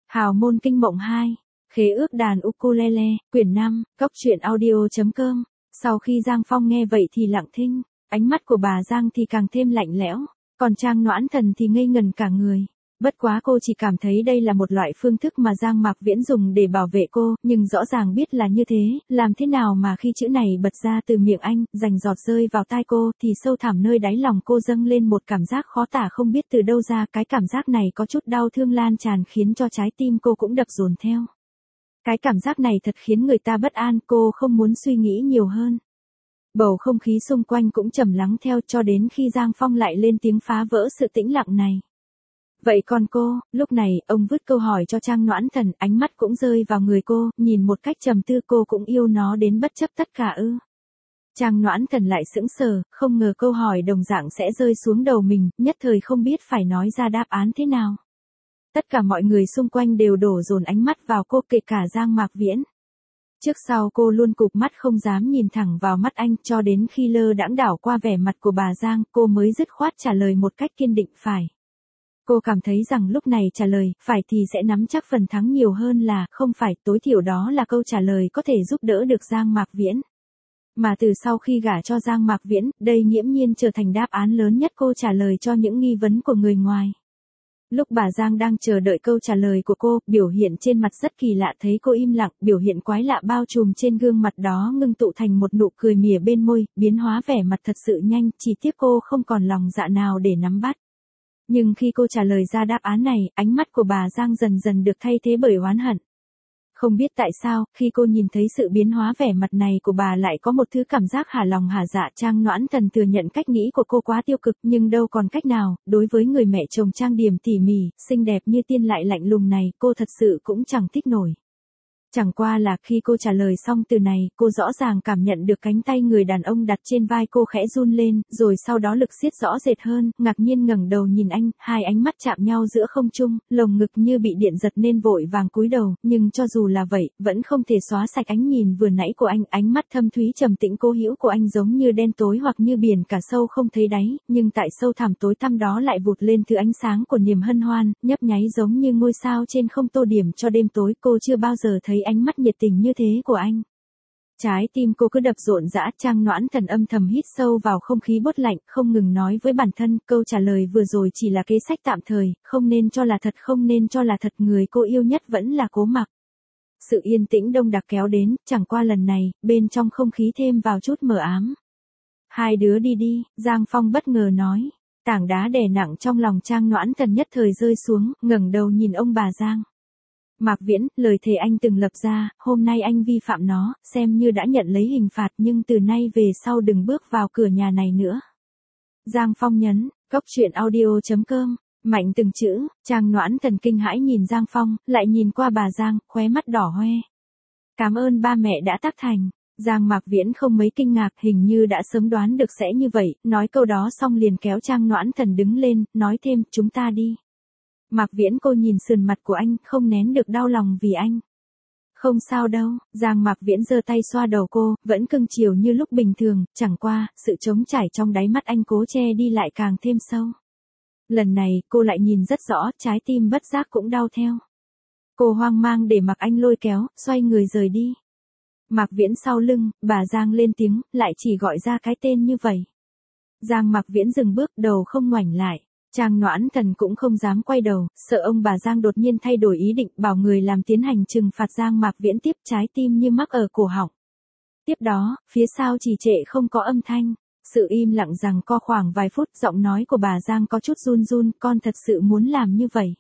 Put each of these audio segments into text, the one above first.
Hào môn kinh mộng 2, khế ước đàn ukulele, quyển 5, cốc truyện audio.com. Sau khi Giang Phong nghe vậy thì lặng thinh, ánh mắt của bà Giang thì càng thêm lạnh lẽo, còn Trang Noãn Thần thì ngây ngần cả người. Bất quá cô chỉ cảm thấy đây là một loại phương thức mà Giang Mạc Viễn dùng để bảo vệ cô, nhưng rõ ràng biết là như thế, làm thế nào mà khi chữ này bật ra từ miệng anh, rành giọt rơi vào tai cô, thì sâu thẳm nơi đáy lòng cô dâng lên một cảm giác khó tả không biết từ đâu ra, cái cảm giác này có chút đau thương lan tràn khiến cho trái tim cô cũng đập dồn theo. Cái cảm giác này thật khiến người ta bất an, cô không muốn suy nghĩ nhiều hơn. Bầu không khí xung quanh cũng trầm lắng theo cho đến khi Giang Phong lại lên tiếng phá vỡ sự tĩnh lặng này. Vậy còn cô, lúc này, ông vứt câu hỏi cho Trang Noãn Thần, ánh mắt cũng rơi vào người cô, nhìn một cách trầm tư cô cũng yêu nó đến bất chấp tất cả ư. Trang Noãn Thần lại sững sờ, không ngờ câu hỏi đồng dạng sẽ rơi xuống đầu mình, nhất thời không biết phải nói ra đáp án thế nào. Tất cả mọi người xung quanh đều đổ dồn ánh mắt vào cô kể cả Giang Mạc Viễn. Trước sau cô luôn cụp mắt không dám nhìn thẳng vào mắt anh cho đến khi lơ đãng đảo qua vẻ mặt của bà Giang cô mới dứt khoát trả lời một cách kiên định phải. Cô cảm thấy rằng lúc này trả lời phải thì sẽ nắm chắc phần thắng nhiều hơn là không phải, tối thiểu đó là câu trả lời có thể giúp đỡ được Giang Mạc Viễn. Mà từ sau khi gả cho Giang Mạc Viễn, đây nghiễm nhiên trở thành đáp án lớn nhất cô trả lời cho những nghi vấn của người ngoài. Lúc bà Giang đang chờ đợi câu trả lời của cô, biểu hiện trên mặt rất kỳ lạ thấy cô im lặng, biểu hiện quái lạ bao trùm trên gương mặt đó ngưng tụ thành một nụ cười mỉa bên môi, biến hóa vẻ mặt thật sự nhanh, chỉ tiếc cô không còn lòng dạ nào để nắm bắt. Nhưng khi cô trả lời ra đáp án này, ánh mắt của bà Giang dần dần được thay thế bởi oán hận. Không biết tại sao, khi cô nhìn thấy sự biến hóa vẻ mặt này của bà lại có một thứ cảm giác hả lòng hả dạ. Trang Noãn Thần thừa nhận cách nghĩ của cô quá tiêu cực nhưng đâu còn cách nào, đối với người mẹ chồng trang điểm tỉ mỉ, xinh đẹp như tiên lại lạnh lùng này, cô thật sự cũng chẳng thích nổi. Chẳng qua là khi cô trả lời xong từ này, cô rõ ràng cảm nhận được cánh tay người đàn ông đặt trên vai cô khẽ run lên, rồi sau đó lực siết rõ rệt hơn, ngạc nhiên ngẩng đầu nhìn anh, hai ánh mắt chạm nhau giữa không trung, lồng ngực như bị điện giật nên vội vàng cúi đầu, nhưng cho dù là vậy, vẫn không thể xóa sạch ánh nhìn vừa nãy của anh, ánh mắt thâm thúy trầm tĩnh cố hữu của anh giống như đen tối hoặc như biển cả sâu không thấy đáy, nhưng tại sâu thẳm tối tăm đó lại vụt lên thứ ánh sáng của niềm hân hoan, nhấp nháy giống như ngôi sao trên không tô điểm cho đêm tối, cô chưa bao giờ thấy ánh mắt nhiệt tình như thế của anh. Trái tim cô cứ đập rộn rã, Trang Noãn Thần âm thầm hít sâu vào không khí bốt lạnh, không ngừng nói với bản thân, câu trả lời vừa rồi chỉ là kế sách tạm thời, không nên cho là thật, không nên cho là thật, người cô yêu nhất vẫn là Cố Mặc. Sự yên tĩnh đông đặc kéo đến, chẳng qua lần này, bên trong không khí thêm vào chút mờ ám. Hai đứa đi đi, Giang Phong bất ngờ nói. Tảng đá đè nặng trong lòng Trang Noãn Thần nhất thời rơi xuống, ngẩng đầu nhìn ông bà Giang. Mạc Viễn, lời thề anh từng lập ra, hôm nay anh vi phạm nó, xem như đã nhận lấy hình phạt nhưng từ nay về sau đừng bước vào cửa nhà này nữa. Giang Phong nhấn, cốc truyện audio.com, mạnh từng chữ, Trang Noãn Thần kinh hãi nhìn Giang Phong, lại nhìn qua bà Giang, khóe mắt đỏ hoe. Cảm ơn ba mẹ đã tác thành. Giang Mạc Viễn không mấy kinh ngạc, hình như đã sớm đoán được sẽ như vậy, nói câu đó xong liền kéo Trang Noãn Thần đứng lên, nói thêm, chúng ta đi. Mạc Viễn, cô nhìn sườn mặt của anh, không nén được đau lòng vì anh. Không sao đâu, Giang Mạc Viễn giơ tay xoa đầu cô, vẫn cưng chiều như lúc bình thường, chẳng qua, sự trống trải trong đáy mắt anh cố che đi lại càng thêm sâu. Lần này, cô lại nhìn rất rõ, trái tim bất giác cũng đau theo. Cô hoang mang để mặc anh lôi kéo, xoay người rời đi. Mạc Viễn sau lưng, bà Giang lên tiếng, lại chỉ gọi ra cái tên như vậy. Giang Mạc Viễn dừng bước, đầu không ngoảnh lại. Trang Noãn Thần cũng không dám quay đầu, sợ ông bà Giang đột nhiên thay đổi ý định, bảo người làm tiến hành trừng phạt Giang Mạc Viễn tiếp, trái tim như mắc ở cổ họng. Tiếp đó, phía sau trì trệ không có âm thanh, sự im lặng rằng co khoảng vài phút, giọng nói của bà Giang có chút run run, con thật sự muốn làm như vậy.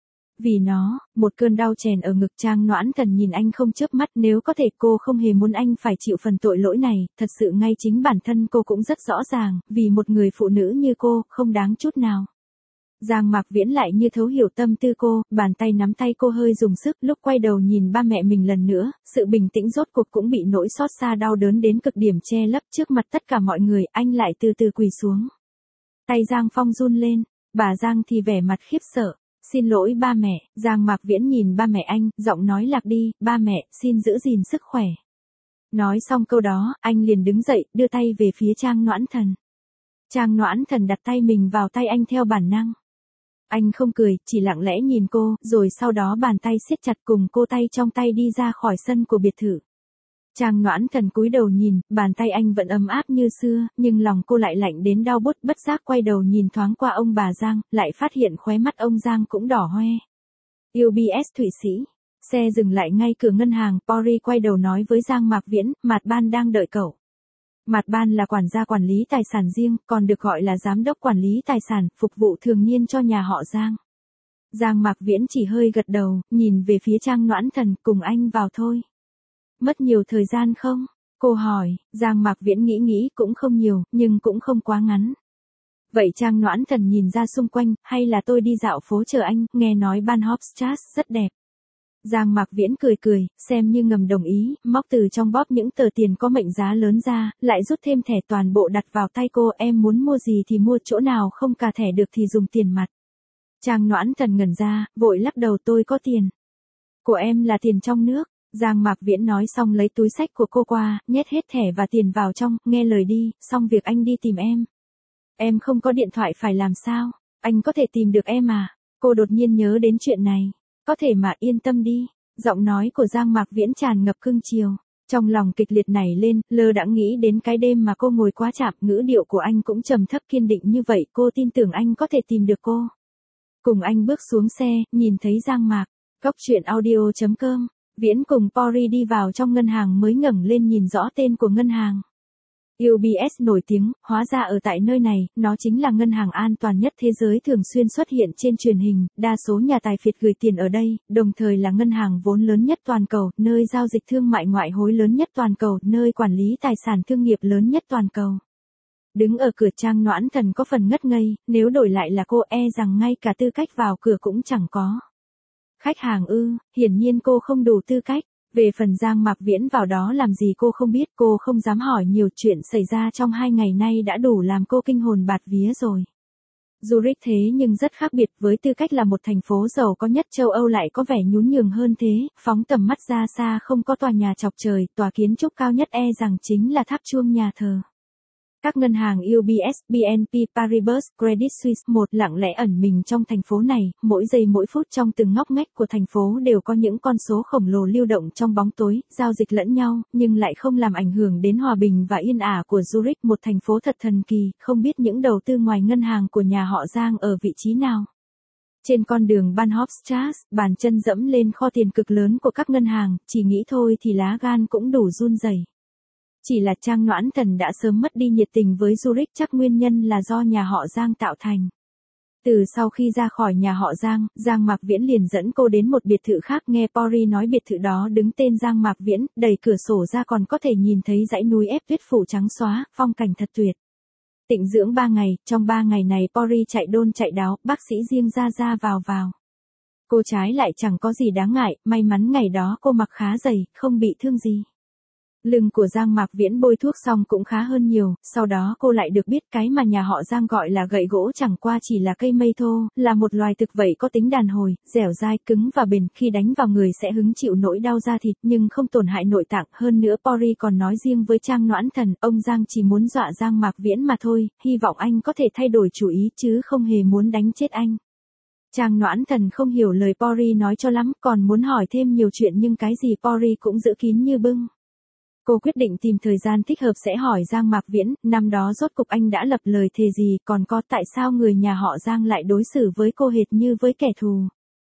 Vì nó, một cơn đau chèn ở ngực. Trang Noãn Thần nhìn anh không chớp mắt, nếu có thể cô không hề muốn anh phải chịu phần tội lỗi này, thật sự ngay chính bản thân cô cũng rất rõ ràng, vì một người phụ nữ như cô, không đáng chút nào. Giang Mạc Viễn lại như thấu hiểu tâm tư cô, bàn tay nắm tay cô hơi dùng sức, lúc quay đầu nhìn ba mẹ mình lần nữa, sự bình tĩnh rốt cuộc cũng bị nỗi xót xa đau đớn đến cực điểm che lấp trước mặt tất cả mọi người, anh lại từ từ quỳ xuống. Tay Giang Phong run lên, bà Giang thì vẻ mặt khiếp sợ. Xin lỗi ba mẹ, Giang Mạc Viễn nhìn ba mẹ anh, giọng nói lạc đi, ba mẹ, xin giữ gìn sức khỏe. Nói xong câu đó, anh liền đứng dậy, đưa tay về phía Trang Noãn Thần. Trang Noãn Thần đặt tay mình vào tay anh theo bản năng. Anh không cười, chỉ lặng lẽ nhìn cô, rồi sau đó bàn tay siết chặt cùng cô tay trong tay đi ra khỏi sân của biệt thự. Trang Noãn Thần cúi đầu nhìn, bàn tay anh vẫn ấm áp như xưa, nhưng lòng cô lại lạnh đến đau buốt, bất giác quay đầu nhìn thoáng qua ông bà Giang, lại phát hiện khóe mắt ông Giang cũng đỏ hoe. UBS Thụy Sĩ. Xe dừng lại ngay cửa ngân hàng, Pori quay đầu nói với Giang Mạc Viễn, Mạt Ban đang đợi cậu. Mạt Ban là quản gia quản lý tài sản riêng, còn được gọi là giám đốc quản lý tài sản, phục vụ thường niên cho nhà họ Giang. Giang Mạc Viễn chỉ hơi gật đầu, nhìn về phía Trang Noãn Thần, cùng anh vào thôi. Mất nhiều thời gian không? Cô hỏi. Giang Mạc Viễn nghĩ cũng không nhiều, nhưng cũng không quá ngắn. Vậy Trang Noãn Thần nhìn ra xung quanh, hay là tôi đi dạo phố chờ anh, nghe nói Bahnhofstrasse rất đẹp. Giang Mạc Viễn cười, xem như ngầm đồng ý, móc từ trong bóp những tờ tiền có mệnh giá lớn ra, lại rút thêm thẻ toàn bộ đặt vào tay cô, em muốn mua gì thì mua, chỗ nào không cà thẻ được thì dùng tiền mặt. Trang Noãn Thần ngẩn ra, vội lắc đầu, tôi có tiền. Của em là tiền trong nước. Giang Mạc Viễn nói xong lấy túi xách của cô qua, nhét hết thẻ và tiền vào trong, nghe lời đi, xong việc anh đi tìm em. Em không có điện thoại phải làm sao? Anh có thể tìm được em à? Cô đột nhiên nhớ đến chuyện này. Có thể mà, yên tâm đi. Giọng nói của Giang Mạc Viễn tràn ngập cưng chiều. Trong lòng kịch liệt nảy lên, lơ đãng nghĩ đến cái đêm mà cô ngồi quá chạm, ngữ điệu của anh cũng trầm thấp kiên định như vậy, cô tin tưởng anh có thể tìm được cô. Cùng anh bước xuống xe, nhìn thấy Giang Mạc. Cóc truyện audio.com. Viễn cùng Pori đi vào trong ngân hàng mới ngẩng lên nhìn rõ tên của ngân hàng. UBS nổi tiếng, hóa ra ở tại nơi này, nó chính là ngân hàng an toàn nhất thế giới, thường xuyên xuất hiện trên truyền hình, đa số nhà tài phiệt gửi tiền ở đây, đồng thời là ngân hàng vốn lớn nhất toàn cầu, nơi giao dịch thương mại ngoại hối lớn nhất toàn cầu, nơi quản lý tài sản thương nghiệp lớn nhất toàn cầu. Đứng ở cửa, Trang Noãn Thần có phần ngất ngây, nếu đổi lại là cô e rằng ngay cả tư cách vào cửa cũng chẳng có. Khách hàng ư, hiển nhiên cô không đủ tư cách. Về phần Giang Mạc Viễn vào đó làm gì cô không biết, cô không dám hỏi nhiều, chuyện xảy ra trong 2 ngày nay đã đủ làm cô kinh hồn bạt vía rồi. Zurich thế nhưng rất khác biệt, với tư cách là một thành phố giàu có nhất châu Âu lại có vẻ nhún nhường hơn thế, phóng tầm mắt ra xa không có tòa nhà chọc trời, tòa kiến trúc cao nhất e rằng chính là tháp chuông nhà thờ. Các ngân hàng UBS, BNP Paribas, Credit Suisse một lặng lẽ ẩn mình trong thành phố này, mỗi giây mỗi phút trong từng ngóc ngách của thành phố đều có những con số khổng lồ lưu động trong bóng tối, giao dịch lẫn nhau, nhưng lại không làm ảnh hưởng đến hòa bình và yên ả của Zurich, một thành phố thật thần kỳ, không biết những đầu tư ngoài ngân hàng của nhà họ Giang ở vị trí nào. Trên con đường Bahnhofstrasse, bàn chân dẫm lên kho tiền cực lớn của các ngân hàng, chỉ nghĩ thôi thì lá gan cũng đủ run rẩy. Chỉ là Trang Noãn Thần đã sớm mất đi nhiệt tình với Zurich, chắc nguyên nhân là do nhà họ Giang tạo thành. Từ sau khi ra khỏi nhà họ Giang, Giang Mạc Viễn liền dẫn cô đến một biệt thự khác, nghe Pori nói biệt thự đó đứng tên Giang Mạc Viễn, đẩy cửa sổ ra còn có thể nhìn thấy dãy núi ép tuyết phủ trắng xóa, phong cảnh thật tuyệt. Tịnh dưỡng 3 ngày, trong 3 ngày này Pori chạy đôn chạy đáo, bác sĩ riêng ra vào. Cô trái lại chẳng có gì đáng ngại, may mắn ngày đó cô mặc khá dày, không bị thương gì. Lưng của Giang Mạc Viễn bôi thuốc xong cũng khá hơn nhiều, sau đó cô lại được biết cái mà nhà họ Giang gọi là gậy gỗ chẳng qua chỉ là cây mây thô, là một loài thực vậy có tính đàn hồi, dẻo dai, cứng và bền, khi đánh vào người sẽ hứng chịu nỗi đau da thịt nhưng không tổn hại nội tạng. Hơn nữa Pori còn nói riêng với Trang Noãn Thần, ông Giang chỉ muốn dọa Giang Mạc Viễn mà thôi, hy vọng anh có thể thay đổi chủ ý chứ không hề muốn đánh chết anh. Trang Noãn Thần không hiểu lời Pori nói cho lắm, còn muốn hỏi thêm nhiều chuyện nhưng cái gì Pori cũng giữ kín như bưng. Cô quyết định tìm thời gian thích hợp sẽ hỏi Giang Mạc Viễn, năm đó rốt cục anh đã lập lời thề gì, còn có tại sao người nhà họ Giang lại đối xử với cô hệt như với kẻ thù.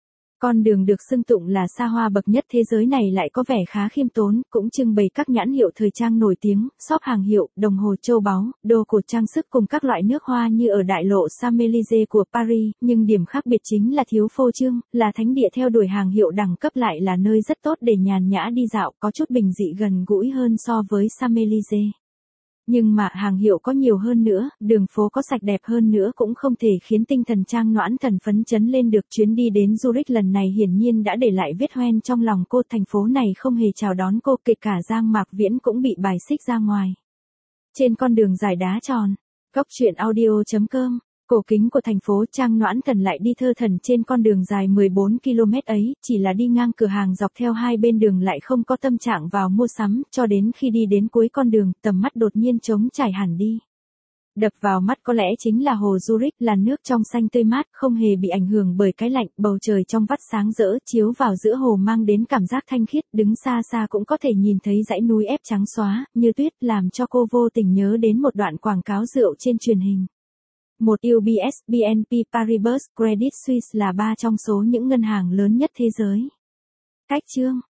Con đường được xưng tụng là xa hoa bậc nhất thế giới này lại có vẻ khá khiêm tốn, cũng trưng bày các nhãn hiệu thời trang nổi tiếng, shop hàng hiệu, đồng hồ châu báu, đồ cổ trang sức cùng các loại nước hoa như ở đại lộ Champs-Élysées của Paris, nhưng điểm khác biệt chính là thiếu phô trương, là thánh địa theo đuổi hàng hiệu đẳng cấp, lại là nơi rất tốt để nhàn nhã đi dạo, có chút bình dị gần gũi hơn so với Champs-Élysées. Nhưng mà hàng hiệu có nhiều hơn nữa, đường phố có sạch đẹp hơn nữa cũng không thể khiến tinh thần Trang Noãn Thần phấn chấn lên được. Chuyến đi đến Zurich lần này hiển nhiên đã để lại vết hoen trong lòng cô, thành phố này không hề chào đón cô, kể cả Giang Mạc Viễn cũng bị bài xích ra ngoài. Trên con đường dài đá tròn, Cóc truyện audio.com, cổ kính của thành phố, Trang Noãn Thần lại đi thơ thẩn trên con đường dài 14 km ấy, chỉ là đi ngang cửa hàng dọc theo hai bên đường lại không có tâm trạng vào mua sắm, cho đến khi đi đến cuối con đường, tầm mắt đột nhiên trống trải hẳn đi. Đập vào mắt có lẽ chính là hồ Zurich, là nước trong xanh tươi mát, không hề bị ảnh hưởng bởi cái lạnh, bầu trời trong vắt sáng rỡ chiếu vào giữa hồ mang đến cảm giác thanh khiết, đứng xa xa cũng có thể nhìn thấy dãy núi ép trắng xóa, như tuyết, làm cho cô vô tình nhớ đến một đoạn quảng cáo rượu trên truyền hình. Một UBS, BNP Paribas, Credit Suisse là ba trong số những ngân hàng lớn nhất thế giới. Cách chương